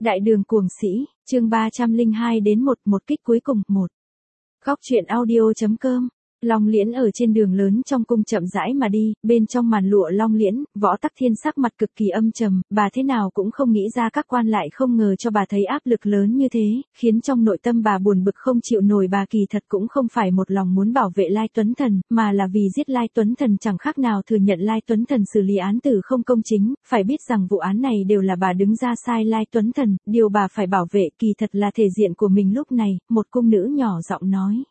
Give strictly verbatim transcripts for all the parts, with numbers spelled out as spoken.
Đại đường cuồng sĩ, chương ba trăm linh hai đến một, một kích cuối cùng, một. Góc truyện audio.com. Long Liễn ở trên đường lớn trong cung chậm rãi mà đi, bên trong màn lụa Long Liễn, Võ Tắc Thiên sắc mặt cực kỳ âm trầm, bà thế nào cũng không nghĩ ra các quan lại không ngờ cho bà thấy áp lực lớn như thế, khiến trong nội tâm bà buồn bực không chịu nổi. Bà kỳ thật cũng không phải một lòng muốn bảo vệ Lai Tuấn Thần, mà là vì giết Lai Tuấn Thần chẳng khác nào thừa nhận Lai Tuấn Thần xử lý án tử không công chính, phải biết rằng vụ án này đều là bà đứng ra sai Lai Tuấn Thần, điều bà phải bảo vệ kỳ thật là thể diện của mình. Lúc này, một cung nữ nhỏ giọng nói.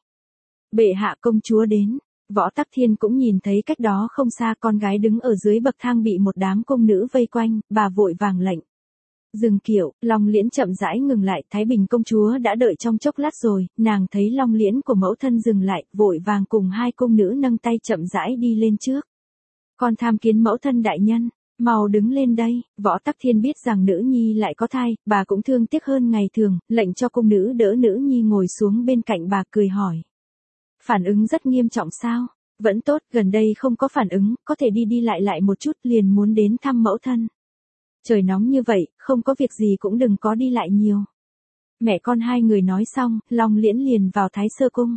Bệ hạ, công chúa đến. Võ Tắc Thiên cũng nhìn thấy cách đó không xa con gái đứng ở dưới bậc thang bị một đám cung nữ vây quanh, bà vội vàng lệnh. Dừng kiệu, Long Liễn chậm rãi ngừng lại, Thái Bình công chúa đã đợi trong chốc lát rồi, nàng thấy Long Liễn của mẫu thân dừng lại, vội vàng cùng hai cung nữ nâng tay chậm rãi đi lên trước. Con tham kiến mẫu thân đại nhân, mau đứng lên đây. Võ Tắc Thiên biết rằng nữ nhi lại có thai, bà cũng thương tiếc hơn ngày thường, lệnh cho cung nữ đỡ nữ nhi ngồi xuống bên cạnh bà, cười hỏi. Phản ứng rất nghiêm trọng sao? Vẫn tốt, gần đây không có phản ứng, có thể đi đi lại lại một chút, liền muốn đến thăm mẫu thân. Trời nóng như vậy, không có việc gì cũng đừng có đi lại nhiều. Mẹ con hai người nói xong, Long Liễn liền vào Thái Sơ Cung.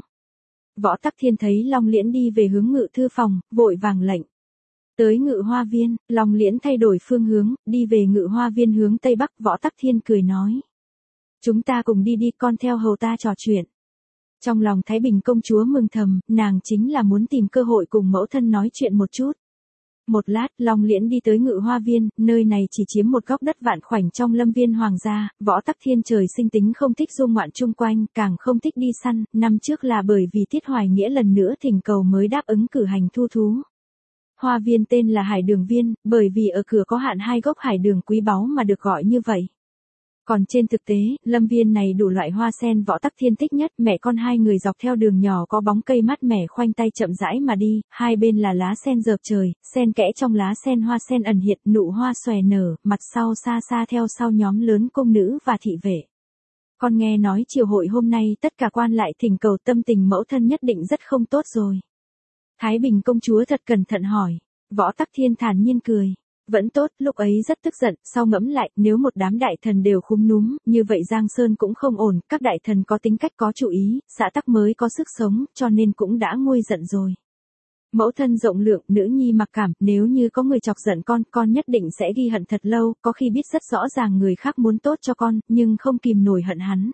Võ Tắc Thiên thấy Long Liễn đi về hướng ngự thư phòng, vội vàng lệnh. Tới ngự hoa viên, Long Liễn thay đổi phương hướng, đi về ngự hoa viên hướng Tây Bắc. Võ Tắc Thiên cười nói. Chúng ta cùng đi đi, con theo hầu ta trò chuyện. Trong lòng Thái Bình công chúa mừng thầm, nàng chính là muốn tìm cơ hội cùng mẫu thân nói chuyện một chút. Một lát, Long Liễn đi tới ngự hoa viên, nơi này chỉ chiếm một góc đất vạn khoảnh trong lâm viên hoàng gia. Võ Tắc Thiên trời sinh tính không thích du ngoạn chung quanh, càng không thích đi săn, năm trước là bởi vì Tiết Hoài Nghĩa lần nữa thỉnh cầu mới đáp ứng cử hành thu thú. Hoa viên tên là Hải Đường Viên, bởi vì ở cửa có hạn hai gốc hải đường quý báu mà được gọi như vậy. Còn trên thực tế, lâm viên này đủ loại hoa sen Võ Tắc Thiên thích nhất. Mẹ con hai người dọc theo đường nhỏ có bóng cây mát mẻ khoanh tay chậm rãi mà đi, hai bên là lá sen rợp trời, sen kẽ trong lá sen hoa sen ẩn hiện, nụ hoa xòe nở, mặt sau xa xa theo sau nhóm lớn cung nữ và thị vệ. Con nghe nói triều hội hôm nay tất cả quan lại thỉnh cầu, tâm tình mẫu thân nhất định rất không tốt rồi. Thái Bình công chúa thật cẩn thận hỏi. Võ Tắc Thiên thản nhiên cười. Vẫn tốt, lúc ấy rất tức giận, sau ngẫm lại, nếu một đám đại thần đều khúm núm, như vậy Giang Sơn cũng không ổn, các đại thần có tính cách có chủ ý, xã tắc mới có sức sống, cho nên cũng đã nguôi giận rồi. Mẫu thân rộng lượng, nữ nhi mặc cảm, nếu như có người chọc giận con, con nhất định sẽ ghi hận thật lâu, có khi biết rất rõ ràng người khác muốn tốt cho con, nhưng không kìm nổi hận hắn.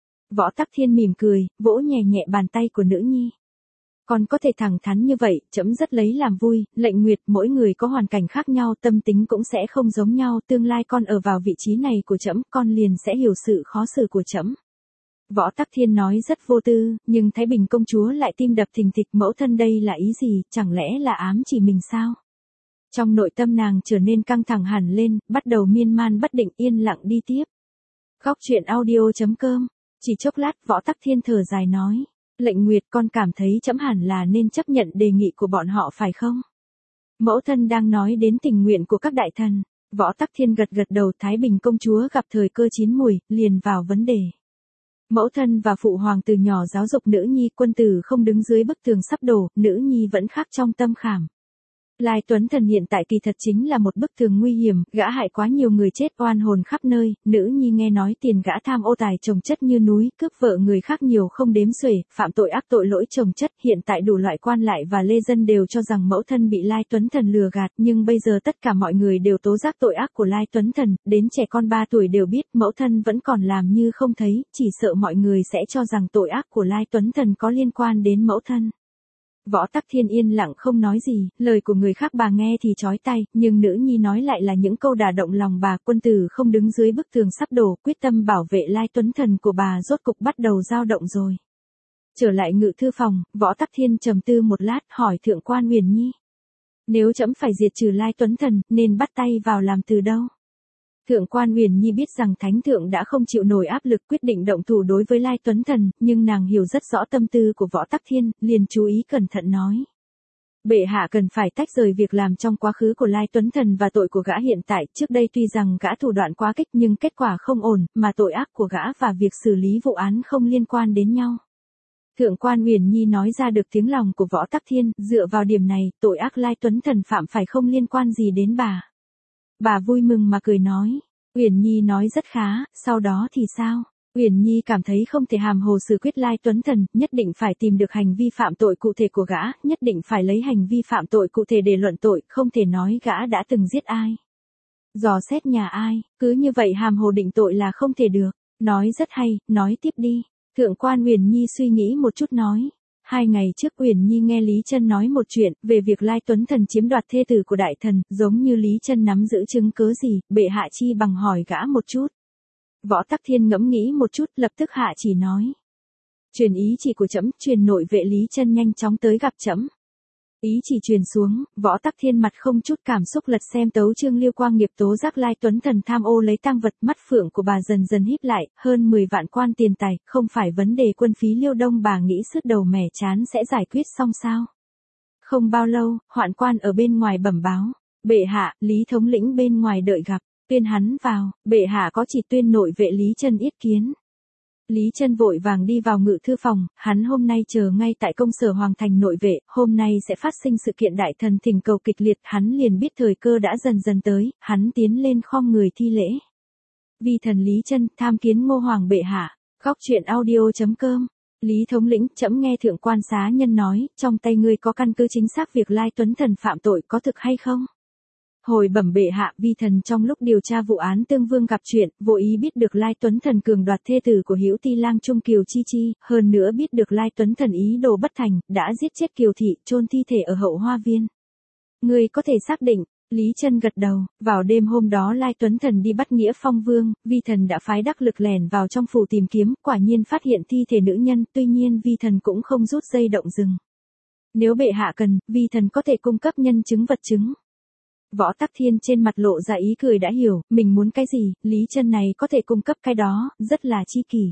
Võ Tắc Thiên mỉm cười, vỗ nhẹ nhẹ bàn tay của nữ nhi. Con có thể thẳng thắn như vậy, trẫm rất lấy làm vui. Lệnh Nguyệt, mỗi người có hoàn cảnh khác nhau, tâm tính cũng sẽ không giống nhau, tương lai con ở vào vị trí này của trẫm, con liền sẽ hiểu sự khó xử của trẫm. Võ Tắc Thiên nói rất vô tư, nhưng Thái Bình công chúa lại tim đập thình thịch. Mẫu thân đây là ý gì, chẳng lẽ là ám chỉ mình sao? Trong nội tâm nàng trở nên căng thẳng hẳn lên, bắt đầu miên man bất định, yên lặng đi tiếp. Góc truyện audio.com. Chỉ chốc lát, Võ Tắc Thiên thở dài nói. Lệnh Nguyệt, con cảm thấy trẫm hẳn là nên chấp nhận đề nghị của bọn họ phải không? Mẫu thân đang nói đến tình nguyện của các đại thần. Võ Tắc Thiên gật gật đầu. Thái Bình công chúa gặp thời cơ chín mùi, liền vào vấn đề. Mẫu thân và phụ hoàng từ nhỏ giáo dục nữ nhi, quân tử không đứng dưới bức tường sắp đổ, nữ nhi vẫn khắc trong tâm khảm. Lai Tuấn Thần hiện tại kỳ thật chính là một bức tường nguy hiểm, gã hại quá nhiều người chết oan hồn khắp nơi, nữ nhi nghe nói tiền gã tham ô tài chồng chất như núi, cướp vợ người khác nhiều không đếm xuể, phạm tội ác tội lỗi chồng chất, hiện tại đủ loại quan lại và lê dân đều cho rằng mẫu thân bị Lai Tuấn Thần lừa gạt, nhưng bây giờ tất cả mọi người đều tố giác tội ác của Lai Tuấn Thần, đến trẻ con ba tuổi đều biết, mẫu thân vẫn còn làm như không thấy, chỉ sợ mọi người sẽ cho rằng tội ác của Lai Tuấn Thần có liên quan đến mẫu thân. Võ Tắc Thiên yên lặng không nói gì, lời của người khác bà nghe thì chói tai, nhưng nữ nhi nói lại là những câu đả động lòng bà. Quân tử không đứng dưới bức tường sắp đổ, quyết tâm bảo vệ Lai Tuấn Thần của bà rốt cục bắt đầu dao động rồi. Trở lại ngự thư phòng, Võ Tắc Thiên trầm tư một lát, hỏi Thượng quan Uyển Nhi. Nếu trẫm phải diệt trừ Lai Tuấn Thần, nên bắt tay vào làm từ đâu? Thượng quan Uyển Nhi biết rằng Thánh Thượng đã không chịu nổi áp lực quyết định động thủ đối với Lai Tuấn Thần, nhưng nàng hiểu rất rõ tâm tư của Võ Tắc Thiên, liền chú ý cẩn thận nói. Bệ hạ cần phải tách rời việc làm trong quá khứ của Lai Tuấn Thần và tội của gã hiện tại, trước đây tuy rằng gã thủ đoạn quá kích nhưng kết quả không ổn, mà tội ác của gã và việc xử lý vụ án không liên quan đến nhau. Thượng quan Uyển Nhi nói ra được tiếng lòng của Võ Tắc Thiên, dựa vào điểm này, tội ác Lai Tuấn Thần phạm phải không liên quan gì đến bà. Bà vui mừng mà cười nói, Uyển Nhi nói rất khá, sau đó thì sao? Uyển Nhi cảm thấy không thể hàm hồ xử quyết Lai Tuấn Thần, nhất định phải tìm được hành vi phạm tội cụ thể của gã, nhất định phải lấy hành vi phạm tội cụ thể để luận tội, không thể nói gã đã từng giết ai. Dò xét nhà ai, cứ như vậy hàm hồ định tội là không thể được. Nói rất hay, nói tiếp đi. Thượng quan Uyển Nhi suy nghĩ một chút nói. Hai ngày trước Uyển Nhi nghe Lý Chân nói một chuyện, về việc Lai Tuấn Thần chiếm đoạt thê tử của đại thần, giống như Lý Chân nắm giữ chứng cớ gì, bệ hạ chi bằng hỏi gã một chút. Võ Tắc Thiên ngẫm nghĩ một chút, lập tức hạ chỉ nói. Truyền ý chỉ của trẫm, truyền nội vệ Lý Chân nhanh chóng tới gặp trẫm. Ý chỉ truyền xuống, Võ Tắc Thiên mặt không chút cảm xúc lật xem tấu chương Liêu Quang Nghiệp tố giác Lai Tuấn Thần tham ô lấy tang vật, mắt phượng của bà dần dần híp lại, hơn mười vạn quan tiền tài, không phải vấn đề quân phí Liêu Đông bà nghĩ sứt đầu mẻ chán sẽ giải quyết xong sao? Không bao lâu, hoạn quan ở bên ngoài bẩm báo, bệ hạ, Lý thống lĩnh bên ngoài đợi gặp, tuyên hắn vào, bệ hạ có chỉ tuyên nội vệ Lý Chân yết kiến. Lý Chân vội vàng đi vào ngự thư phòng, hắn hôm nay chờ ngay tại công sở Hoàng Thành nội vệ, hôm nay sẽ phát sinh sự kiện đại thần thỉnh cầu kịch liệt, hắn liền biết thời cơ đã dần dần tới, hắn tiến lên khom người thi lễ. Vi thần Lý Chân, tham kiến Ngô Hoàng bệ hạ. Góc truyện audio chấm com. Lý thống lĩnh, trẫm nghe thượng quan xá nhân nói, trong tay ngươi có căn cứ chính xác việc Lai Tuấn Thần phạm tội có thực hay không? Hồi bẩm bệ hạ, vi thần trong lúc điều tra vụ án Tương Vương gặp chuyện, vô ý biết được Lai Tuấn Thần cường đoạt thê tử của Hữu Ti lang Trung Kiều Chi Chi, hơn nữa biết được Lai Tuấn Thần ý đồ bất thành, đã giết chết Kiều thị, chôn thi thể ở hậu hoa viên. Ngươi có thể xác định? Lý Chân gật đầu, vào đêm hôm đó Lai Tuấn Thần đi bắt Nghĩa Phong Vương, vi thần đã phái đắc lực lẻn vào trong phủ tìm kiếm, quả nhiên phát hiện thi thể nữ nhân, tuy nhiên vi thần cũng không rút dây động rừng. Nếu bệ hạ cần, vi thần có thể cung cấp nhân chứng vật chứng. Võ Tắc Thiên trên mặt lộ ra ý cười đã hiểu, mình muốn cái gì, Lý Chân này có thể cung cấp cái đó, rất là chi kỷ.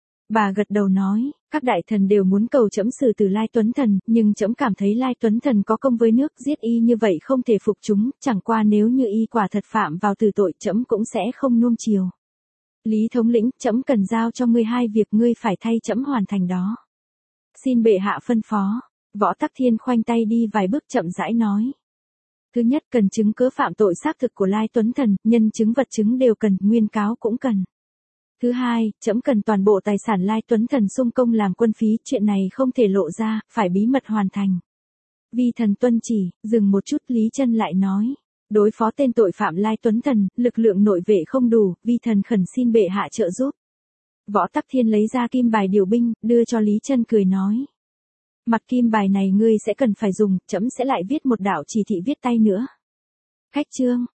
Bà gật đầu nói, các đại thần đều muốn cầu trẫm xử tử Lai Tuấn Thần, nhưng trẫm cảm thấy Lai Tuấn Thần có công với nước, giết y như vậy không thể phục chúng, chẳng qua nếu như y quả thật phạm vào tử tội, trẫm cũng sẽ không nuông chiều. Lý thống lĩnh, trẫm cần giao cho ngươi hai việc, ngươi phải thay trẫm hoàn thành đó. Xin bệ hạ phân phó. Võ Tắc Thiên khoanh tay đi vài bước chậm rãi nói. Thứ nhất, cần chứng cứ phạm tội xác thực của Lai Tuấn Thần, nhân chứng vật chứng đều cần, nguyên cáo cũng cần. Thứ hai, trẫm cần toàn bộ tài sản Lai Tuấn Thần xung công làm quân phí, chuyện này không thể lộ ra, phải bí mật hoàn thành. Vi thần tuân chỉ, dừng một chút Lý Chân lại nói. Đối phó tên tội phạm Lai Tuấn Thần, lực lượng nội vệ không đủ, vi thần khẩn xin bệ hạ trợ giúp. Võ Tắc Thiên lấy ra kim bài điều binh, đưa cho Lý Chân cười nói. Mặt kim bài này ngươi sẽ cần phải dùng, trẫm sẽ lại viết một đạo chỉ thị viết tay nữa. Khách chương.